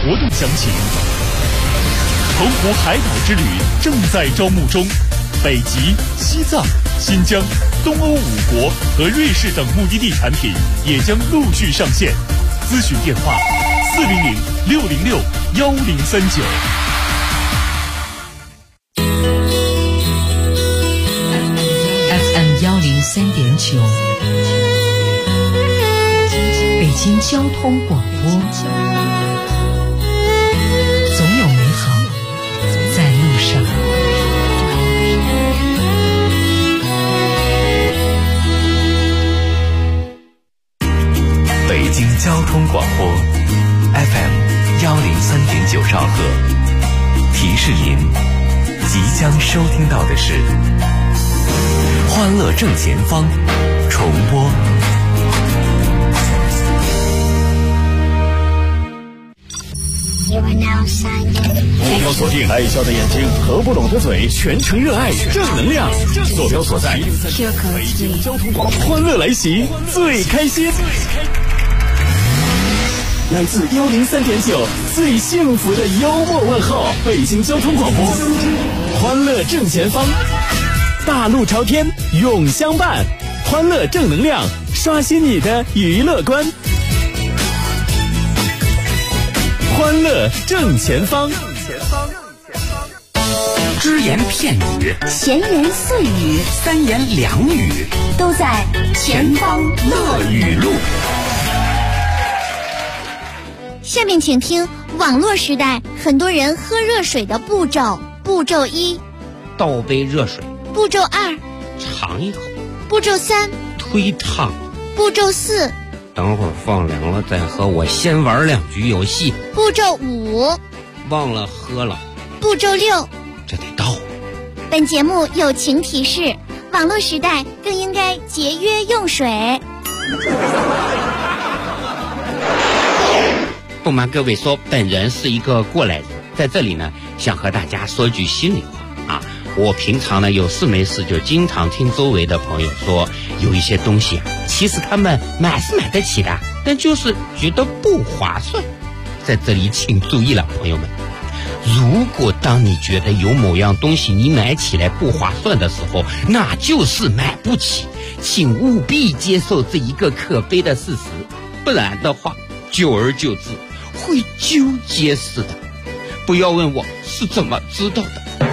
活动详情。澎湖海岛之旅正在招募中，北极、西藏、新疆、东欧5国和瑞士等目的地产品也将陆续上线。咨询电话400-606-1039。 FM 103.9，北京交通广播。总有美好在路上。 北京交通广播 FM 103.9兆赫，提示您即将收听到的是欢乐正前方重播。 目标锁定爱笑的眼睛和不懂的嘴，全程热爱正能量。坐标所在北京交通广播，欢乐来袭，最开心。来自103.9最幸福的幽默问候，北京交通广播，欢乐正前方，大路朝天永相伴，欢乐正能量，刷新你的娱乐观。欢乐正前方， 只言片语， 闲言碎语， 三言两语， 都在前方乐语录。下面请听网络时代很多人喝热水的步骤。步骤1， 倒杯热水。 步骤2， 尝一口。 步骤3， 推烫。 步骤4， 等会儿放凉了再喝，我先玩2局游戏。 步骤5， 忘了喝了。 步骤6， 这得倒。 本节目友情提示：网络时代更应该节约用水。 不瞒各位说，本人是一个过来人，在这里呢，想和大家说句心里话啊。我平常呢有事没事就经常听周围的朋友说，有一些东西啊，其实他们买是买得起的，但就是觉得不划算。在这里请注意了，朋友们，如果当你觉得有某样东西你买起来不划算的时候，那就是买不起，请务必接受这一个可悲的事实，不然的话久而久之会纠结死的。不要问我是怎么知道的。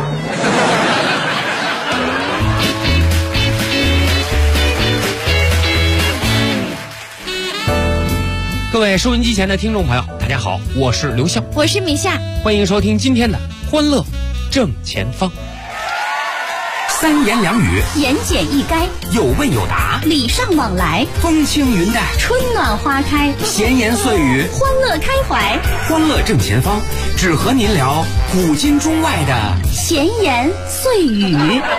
各位收音机前的听众朋友，大家好，我是刘笑， 我是米夏， 欢迎收听今天的欢乐正前方。三言两语， 言简意赅， 有问有答， 礼尚往来， 风轻云淡， 春暖花开， 闲言碎语， 欢乐开怀。 欢乐正前方，只和您聊古今中外的闲言碎语。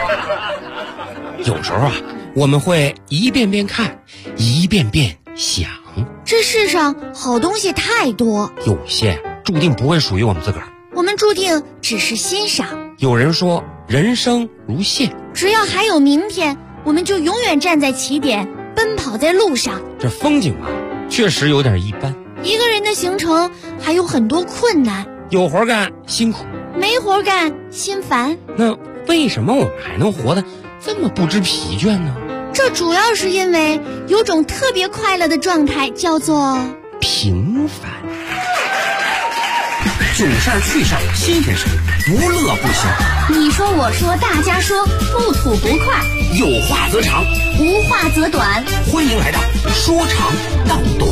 有时候啊，我们会一遍遍看，一遍遍想。 这世上好东西太多， 有些注定不会属于我们自个儿， 我们注定只是欣赏。 有人说人生如线， 只要还有明天，我们就永远站在起点，奔跑在路上。 这风景啊，确实有点一般。 一个人的行程还有很多困难， 有活干辛苦， 没活干心烦。 那为什么我们还能活得这么不知疲倦呢？ 这主要是因为有种特别快乐的状态，叫做平凡。囧事儿趣事儿新鲜事儿，不乐不休。 你说我说大家说，不吐不快， 有话则长， 无话则短。 欢迎来到说长道短。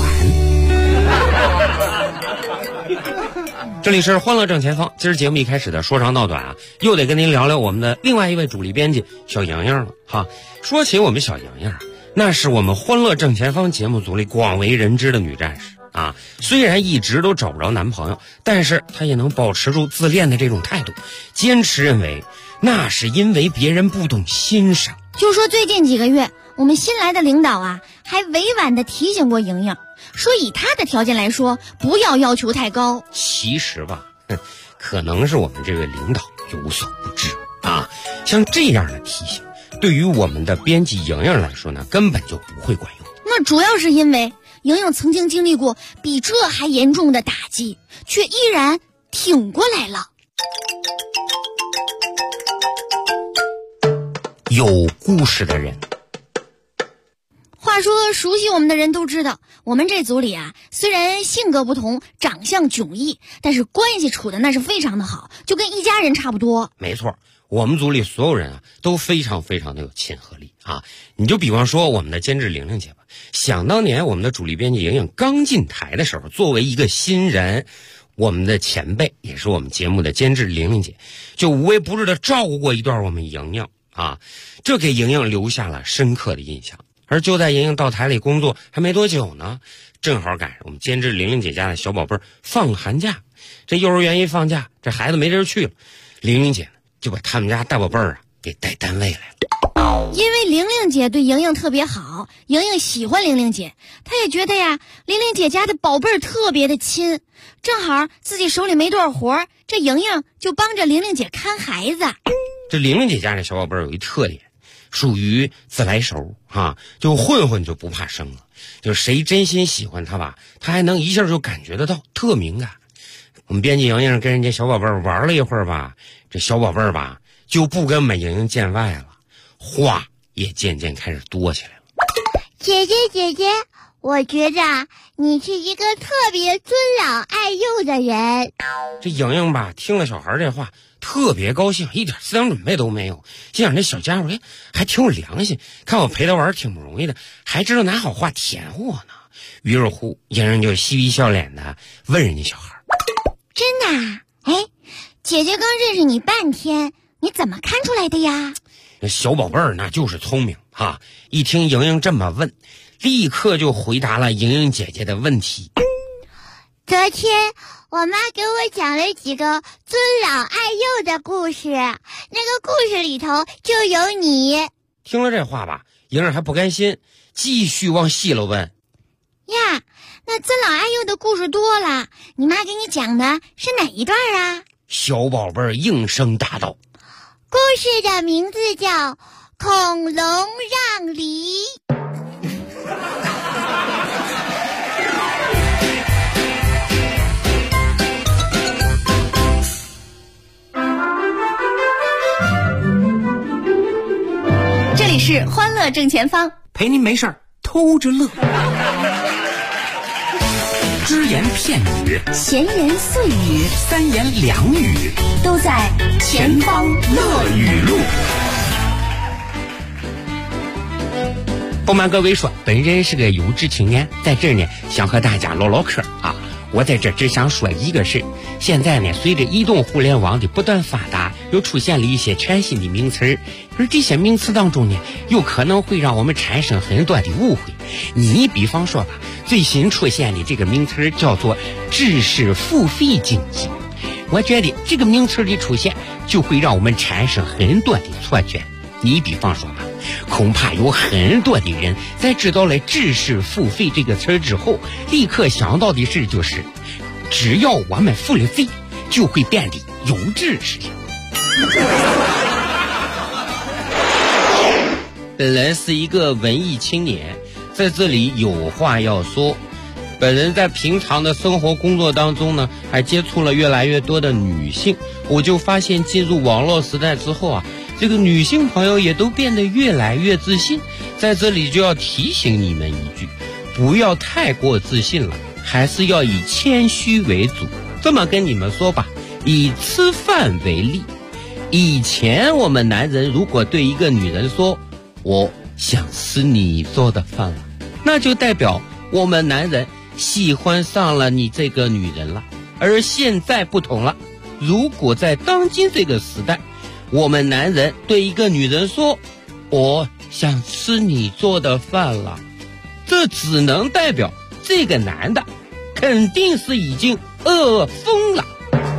这里是欢乐正前方，今儿节目一开始的说长道短啊，又得跟您聊聊我们的另外一位主力编辑小莹莹了哈。说起我们小莹莹啊，那是我们欢乐正前方节目组里广为人知的女战士啊。虽然一直都找不着男朋友，但是她也能保持住自恋的这种态度，坚持认为那是因为别人不懂欣赏。 就说最近几个月，我们新来的领导啊，还委婉地提醒过莹莹，说以她的条件来说，不要求太高。 其实吧，可能是我们这位领导有所不知啊。像这样的提醒，对于我们的编辑莹莹来说呢，根本就不会管用。 那主要是因为莹莹曾经经历过比这还严重的打击，却依然挺过来了。 有故事的人。 话说熟悉我们的人都知道，我们这组里啊，虽然性格不同，长相迥异，但是关系处的那是非常的好，就跟一家人差不多。 没错，我们组里所有人啊都非常非常的有亲和力啊。你就比方说我们的监制玲玲姐吧，想当年我们的主力编辑莹莹刚进台的时候，作为一个新人，我们的前辈也是我们节目的监制玲玲姐，就无微不至的照顾过一段我们莹莹啊，这给莹莹留下了深刻的印象。而就在莹莹到台里工作还没多久呢，正好赶上我们监制玲玲姐家的小宝贝儿放寒假，这幼儿园一放假，这孩子没地儿去了，玲玲姐呢就把他们家大宝贝儿啊给带单位来了。 因为玲玲姐对莹莹特别好，莹莹喜欢玲玲姐，她也觉得呀，玲玲姐家的宝贝儿特别的亲，正好自己手里没多少活，这莹莹就帮着玲玲姐看孩子。 这玲玲姐家这小宝贝儿有一特点，属于自来熟啊，就混混就不怕生了，就谁真心喜欢他吧，他还能一下就感觉得到，特敏感。我们编辑莹莹跟人家小宝贝儿玩了一会儿吧，这小宝贝儿吧就不跟我们莹莹见外了，话也渐渐开始多起来了。 姐姐，我觉得你是一个特别尊老爱幼的人。 这莹莹吧听了小孩这话特别高兴，一点思想准备都没有，心想这小家伙还挺有良心，看我陪他玩挺不容易的，还知道拿好话甜我呢。于是乎莹莹就嬉皮笑脸的问人家小孩， 真的啊？哎，姐姐刚认识你半天，你怎么看出来的呀？ 小宝贝儿那就是聪明啊，一听莹莹这么问，立刻就回答了莹莹姐姐的问题。 昨天我妈给我讲了几个尊老爱幼的故事，那个故事里头就有你。 听了这话吧，莹儿还不甘心，继续往细了问。 呀，那尊老爱幼的故事多了，你妈给你讲的是哪一段啊？ 小宝贝儿应声答道， 故事的名字叫《恐龙让梨》。 这里是欢乐正前方， 陪您没事儿偷着乐。只言片语， 闲言碎语， 三言两语， 都在前方乐语录。 不瞒各位说，本人是个优质青年，在这儿呢想和大家唠唠嗑啊。我在这只想说一个事，现在呢随着移动互联网的不断发达，又出现了一些全新的名词，而这些名词当中呢有可能会让我们产生很多的误会。你比方说吧，最新出现的这个名词叫做知识付费经济，我觉得这个名词的出现就会让我们产生很多的错觉。你比方说吧，恐怕有很多的人在知道了知识付费这个词之后，立刻想到的事就是，只要我们付了费，就会变得有知识了。本人是一个文艺青年，在这里有话要说。本人在平常的生活工作当中呢，还接触了越来越多的女性，我就发现进入网络时代之后啊，这个女性朋友也都变得越来越自信。在这里就要提醒你们一句，不要太过自信了，还是要以谦虚为主。这么跟你们说吧，以吃饭为例，以前我们男人如果对一个女人说我想吃你做的饭了，那就代表我们男人喜欢上了你这个女人了。而现在不同了，如果在当今这个时代，我们男人对一个女人说我想吃你做的饭了，这只能代表这个男的肯定是已经饿疯了。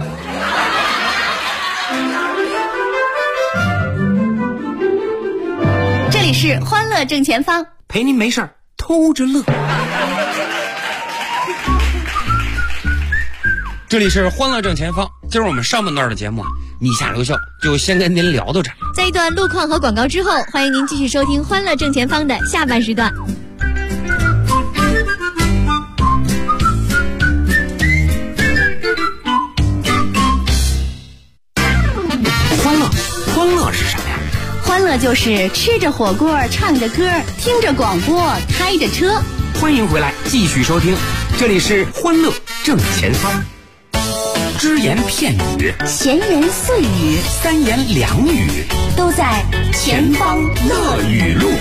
这里是欢乐正前方， 陪您没事儿偷着乐。 这里是欢乐正前方，今儿我们上半段的节目啊，你下留笑就先跟您聊到这儿。 在一段路况和广告之后，欢迎您继续收听欢乐正前方的下半时段。 乐就是吃着火锅，唱着歌，听着广播，开着车。 欢迎回来，继续收听，这里是欢乐正前方。只言片语， 闲言碎语， 三言两语， 都在前方乐语录。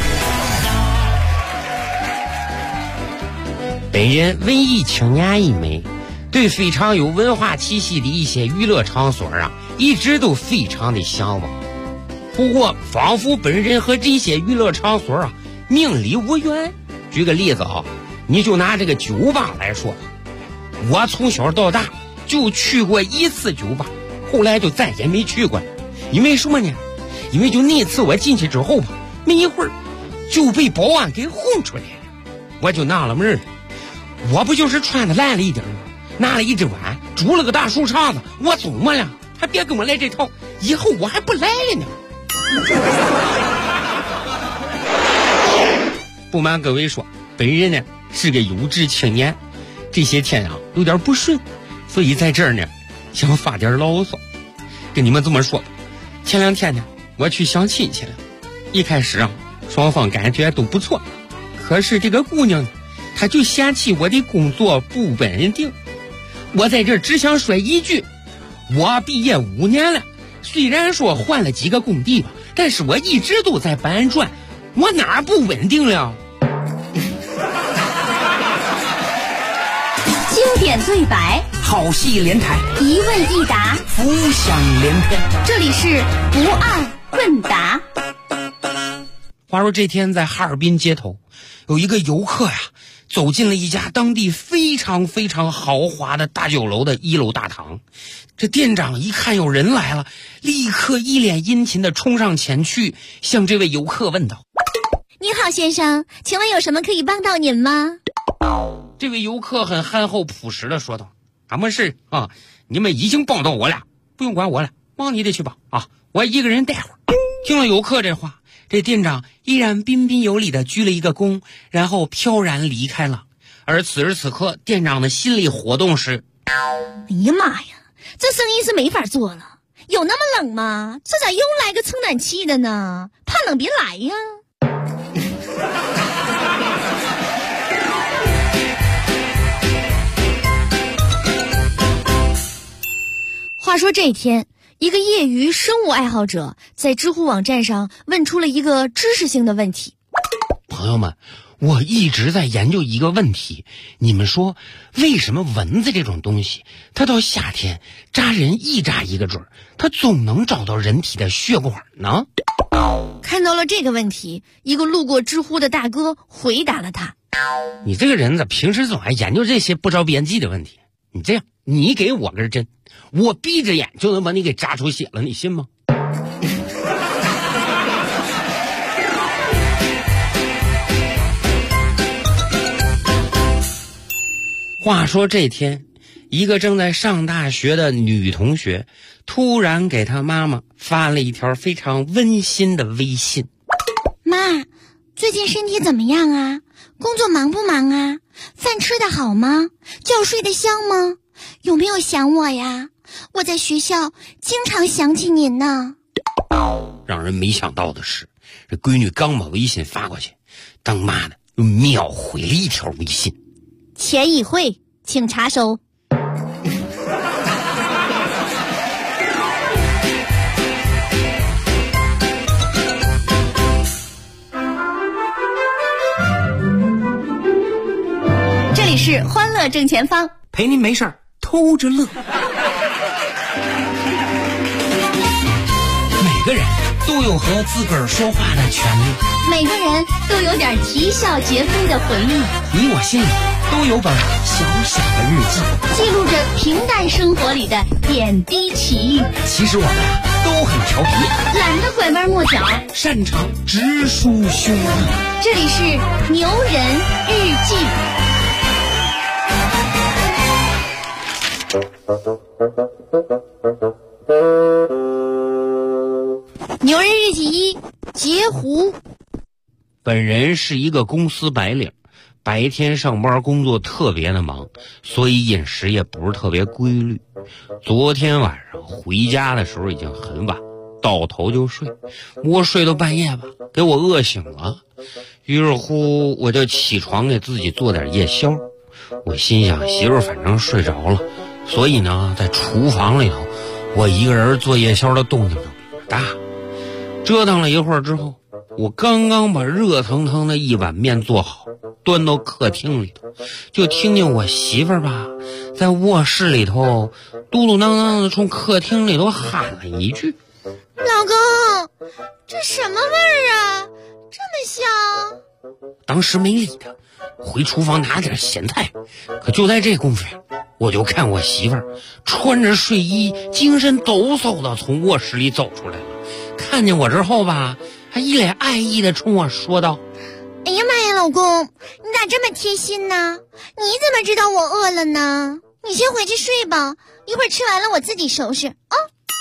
本人文艺青年一枚，对非常有文化气息的一些娱乐场所一直都非常的向往。不过仿佛本人和这些娱乐场所命里无缘。举个例子你就拿这个酒吧来说，我从小到大就去过一次酒吧，后来就再也没去过了。因为什么呢？因为就那次我进去之后没一会儿就被保安给轰出来了。我就纳了闷了，我不就是穿的烂了一点吗？拿了一只碗，煮了个大树杈子，我怎么了？还别跟我来这套，以后我还不来了呢。不瞒各位说，本人呢是个有志青年，这些天有点不顺，所以在这儿呢想发点牢骚。跟你们这么说吧，前两天呢我去相亲去了，一开始双方感觉都不错，可是这个姑娘呢她就嫌弃我的工作不稳定。我在这儿只想说一句，我毕业5年了，虽然说换了几个工地吧，但是我一直都在搬砖，我哪儿不稳定了？ 经典对白， 好戏连台， 一问一答， 浮想联翩。 这里是不二问答。 话说这天在哈尔滨街头，有一个游客走进了一家当地非常非常豪华的大酒楼的1楼大堂。这店长一看有人来了，立刻一脸殷勤地冲上前去，向这位游客问道： 你好先生，请问有什么可以帮到您吗？ 这位游客很憨厚朴实地说道：没事你们已经帮到我了，不用管我了，忙你的去吧我一个人待会儿。听了游客这话，这店长依然彬彬有礼地鞠了一个躬，然后飘然离开了。而此时此刻，店长的心理活动是： 哎呀妈呀，这生意是没法做了，有那么冷吗？这咋又来个蹭暖气的呢？怕冷别来呀。话说这天，一个业余生物爱好者在知乎网站上问出了一个知识性的问题。 朋友们，我一直在研究一个问题，你们说为什么蚊子这种东西它到夏天扎人一扎一个准，它总能找到人体的血管呢？ 看到了这个问题，一个路过知乎的大哥回答了他： 你这个人咋平时总爱研究这些不着边际的问题？你这样，你给我根针，我闭着眼就能把你给扎出血了，你信吗？话说这天，一个正在上大学的女同学突然给她妈妈发了一条非常温馨的微信： 妈，最近身体怎么样啊？工作忙不忙啊？饭吃得好吗？觉睡得香吗？有没有想我呀？我在学校经常想起您呢。 让人没想到的是，这闺女刚把微信发过去，当妈的又秒回了一条微信： 钱已汇，请查收。这里是欢乐正前方， 陪您没事儿偷着乐。每个人都有和自个儿说话的权利， 每个人都有点啼笑皆非的回忆， 你我心里都有本小小的日记， 记录着平淡生活里的点滴奇遇。 其实我们都很调皮， 懒得拐弯抹角， 擅长直抒胸臆。 这里是牛人日记。牛人日记1：截胡。 本人是一个公司白领，白天上班工作特别的忙，所以饮食也不是特别规律。昨天晚上回家的时候已经很晚， 倒头就睡。我睡到半夜吧，给我饿醒了，于是乎我就起床给自己做点夜宵。我心想媳妇儿反正睡着了，所以呢在厨房里头我一个人做夜宵的动静就比较大。折腾了一会儿之后，我刚刚把热腾腾的一碗面做好，端到客厅里头，就听见我媳妇儿吧在卧室里头嘟嘟囔囔的冲客厅里头喊了一句： 老公，这什么味儿啊，这么香。 当时没理他，回厨房拿点咸菜。可就在这功夫呀，我就看我媳妇儿穿着睡衣精神抖擞的从卧室里走出来了，看见我之后吧，还一脸爱意的冲我说道： 哎呀妈呀，老公，你咋这么贴心呢？你怎么知道我饿了呢？你先回去睡吧，一会儿吃完了我自己收拾啊。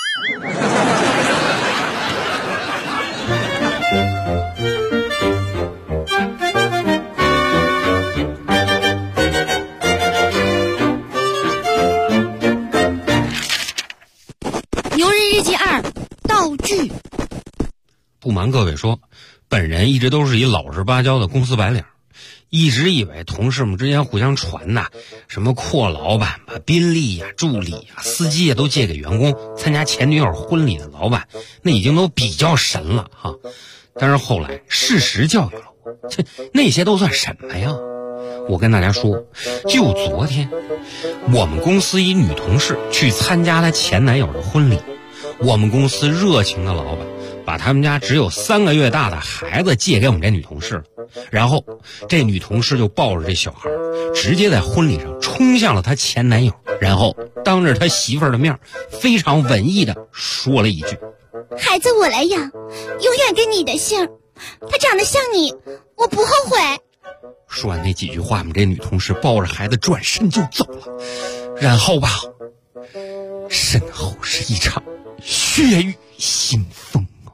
牛日日记2，道具。 不瞒各位说，本人一直都是一老实巴交的公司白领，一直以为同事们之间互相传呐，什么阔老板把宾利呀、助理呀、司机呀都借给员工参加前女友婚礼的老板，那已经都比较神了哈。但是后来事实教育了我，那些都算什么呀？我跟大家说，就昨天我们公司一女同事去参加她前男友的婚礼，我们公司热情的老板把他们家只有3个月大的孩子借给我们这女同事了，然后这女同事就抱着这小孩直接在婚礼上冲向了她前男友，然后当着他媳妇儿的面非常文艺的说了一句： 孩子我来养，永远跟你的姓，他长得像你，我不后悔。 说完那几句话，我们这女同事抱着孩子转身就走了，然后吧，身后是一场血雨腥风啊！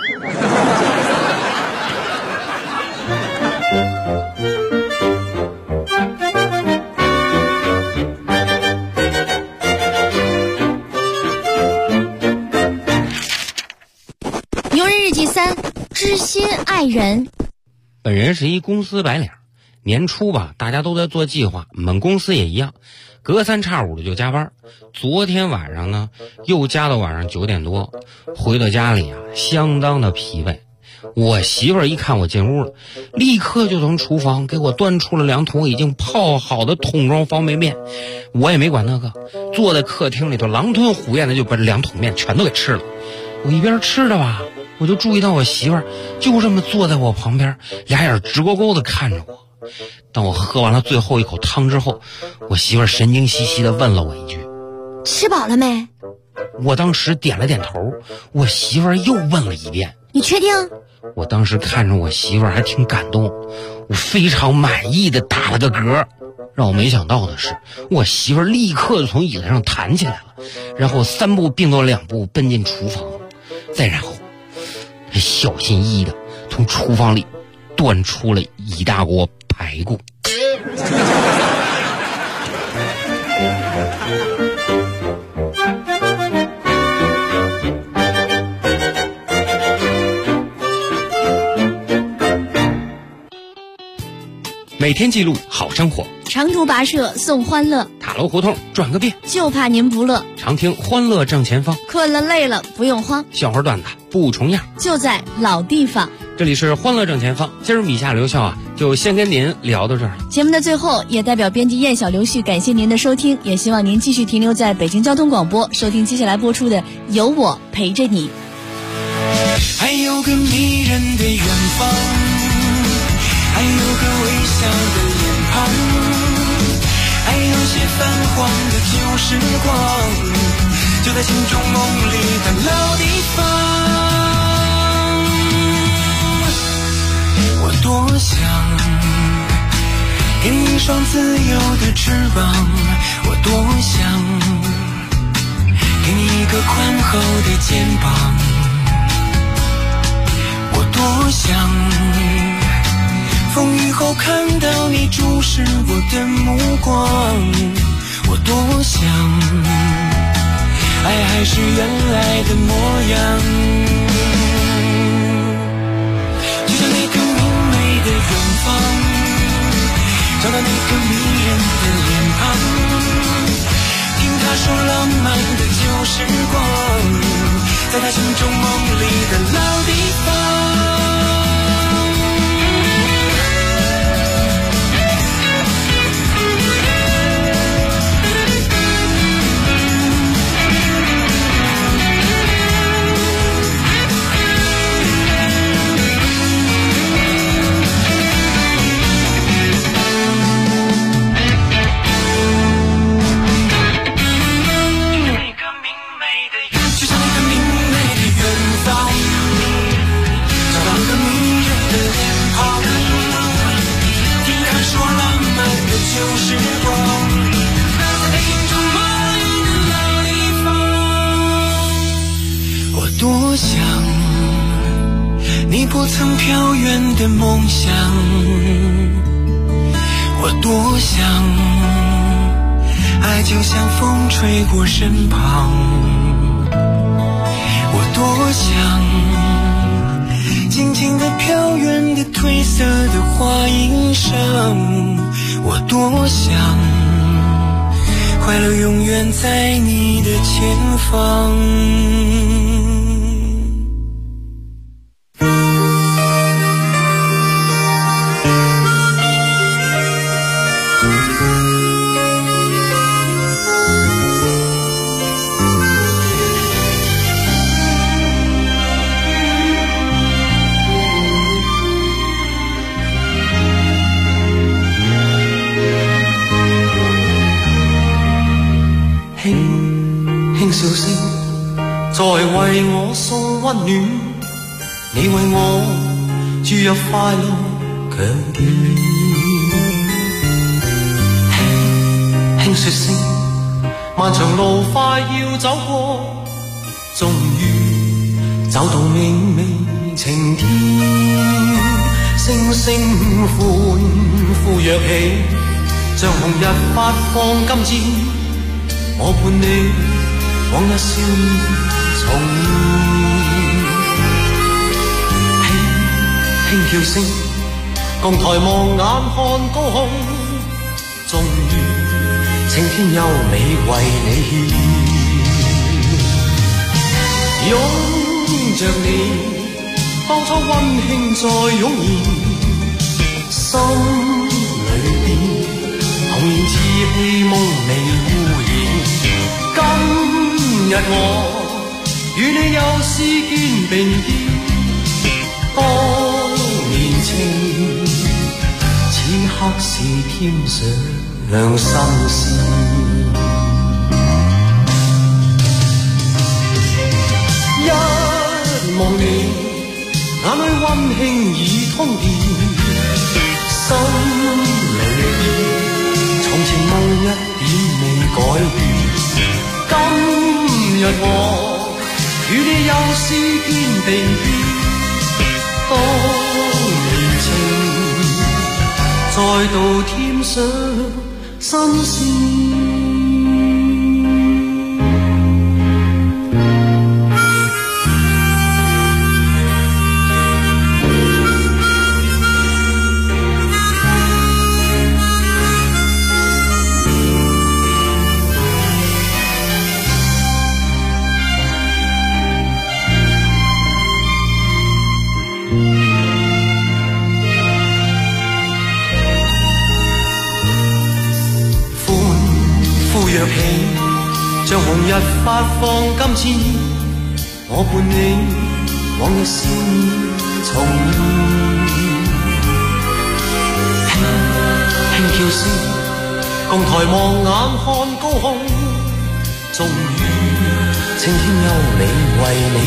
牛日日记3，知心爱人。 本人是一公司白领，年初吧，大家都在做计划，我们公司也一样，隔3差5的就加班。昨天晚上呢，又加到晚上9点多，回到家里啊，相当的疲惫。我媳妇儿一看我进屋了，立刻就从厨房给我端出了2桶已经泡好的桶装方便面。我也没管那个，坐在客厅里头狼吞虎咽的就把这2桶面全都给吃了。我一边吃着吧，我就注意到我媳妇儿就这么坐在我旁边，俩眼直勾勾的看着我。当我喝完了最后一口汤之后，我媳妇儿神经兮兮的问了我一句： 吃饱了没？ 我当时点了点头，我媳妇儿又问了一遍： 你确定？ 我当时看着我媳妇儿还挺感动，我非常满意的打了个嗝。让我没想到的是，我媳妇儿立刻就从椅子上弹起来了，然后3步并作2步奔进厨房，再然后她小心翼翼的从厨房里端出了一大锅排骨。每天记录好生活， 长途跋涉送欢乐， 塔楼胡同转个遍， 就怕您不乐。 常听欢乐正前方， 困了累了不用慌， 笑话段子不重样， 就在老地方。 这里是欢乐正前方，今儿米夏刘笑啊，就先跟您聊到这儿了。 节目的最后，也代表编辑燕小刘旭感谢您的收听，也希望您继续停留在北京交通广播，收听接下来播出的《有我陪着你》。 还有个迷人的远方，还有个微笑的脸庞，还有些泛黄的旧时光，就在心中梦里的老地方。我多想给你一双自由的翅膀，我多想给你一个宽厚的肩膀，我多想风雨后看到你注视我的目光，我多想爱还是原来的模样。就像那个明媚的远方，找到那个迷人的脸庞，听他说浪漫的旧时光，在他心中梦里的老地方。旧时光，在心中梦里的老地方。我多想你不曾飘远的梦想，我多想爱就像风吹过身旁，我多想静静地飘远的褪色的花衣裳，我多想快乐永远在你的前方。笑聲在為我送溫暖，你為我注入快樂強電。輕輕說聲，漫長路快要走過，終於走到明媚晴天。星星歡呼躍起，像紅日發放金箭，我伴你往日少年重現，輕輕叫聲，共抬望眼看高空，終於青天優美為你獻。擁着你，當初溫馨再湧現，心裏邊童年稚氣夢未污染。今日我與你又是肩並肩，當年情此刻是添上新鮮。一望你眼裏溫馨已通電，心裏邊從前夢一點未改變。今日我與你又是肩並肩，當年情再度添上新鮮。像紅日發放金箭，我伴你往日少年重現。輕叫聲，共抬望眼看高空，終於青天優美為你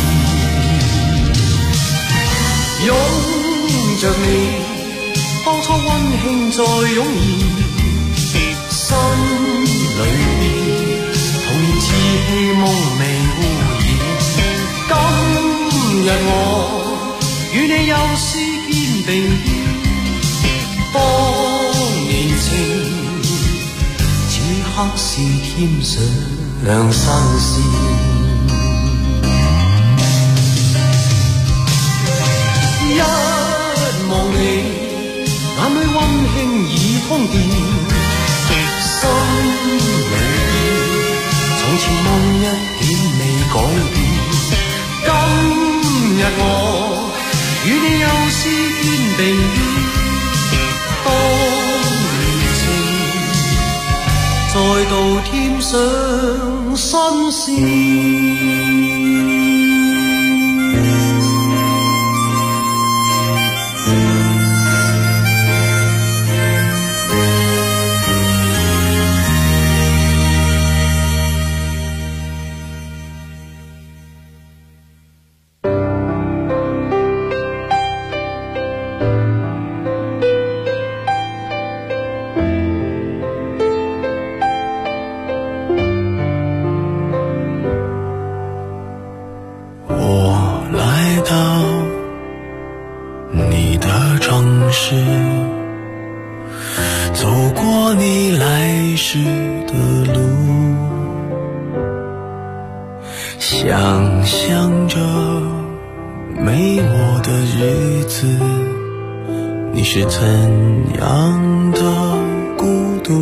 獻。擁着你，當初溫馨再湧現，心裏邊童年稚氣夢未污染。今日我與你又是肩並肩，當年情此刻是添兩新鮮。一望你，眼裏溫馨已通電，心裏從前夢一點未改變。今日我與你又是肩並肩，當年情再度添上新鮮。 走过你来时的路，想象着没我的日子，你是怎样的孤独。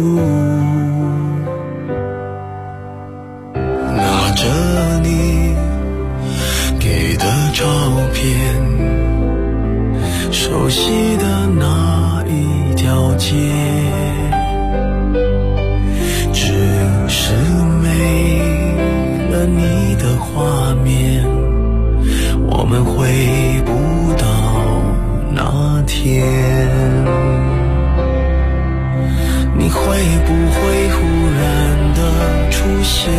拿着你给的照片，熟悉的那一条街，只是没了你的画面，我们回不到那天。你会不会忽然的出现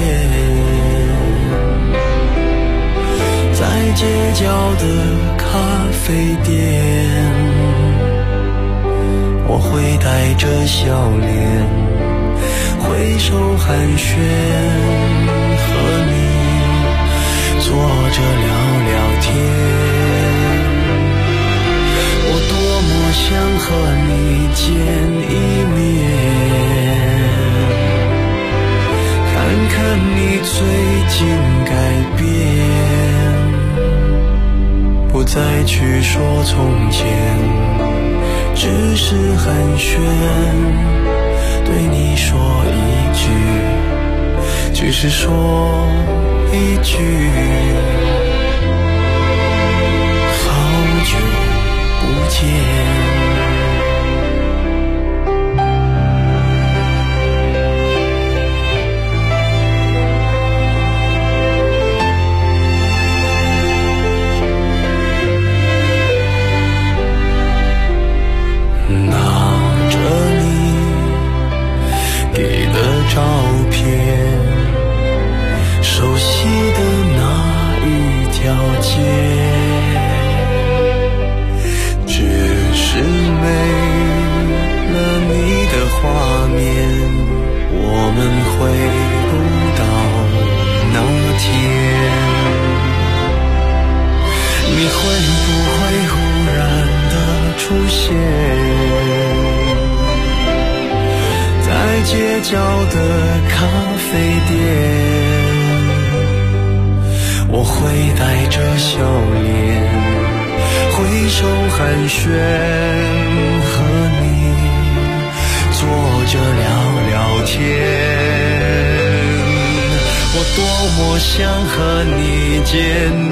在街角的咖啡店？我会带着笑脸挥手寒暄，和你坐着聊聊天。我多么想和你见一面，看看你最近改变，不再去说从前，只是寒暄，对你说一句，只是说一句，好久不见。照片，熟悉的那一条街，只是没了你的画面，我们回不到那天。你会不会忽然的出现在街角的咖啡店？我会带着笑脸挥手寒暄，和你坐着聊聊天。我多么想和你见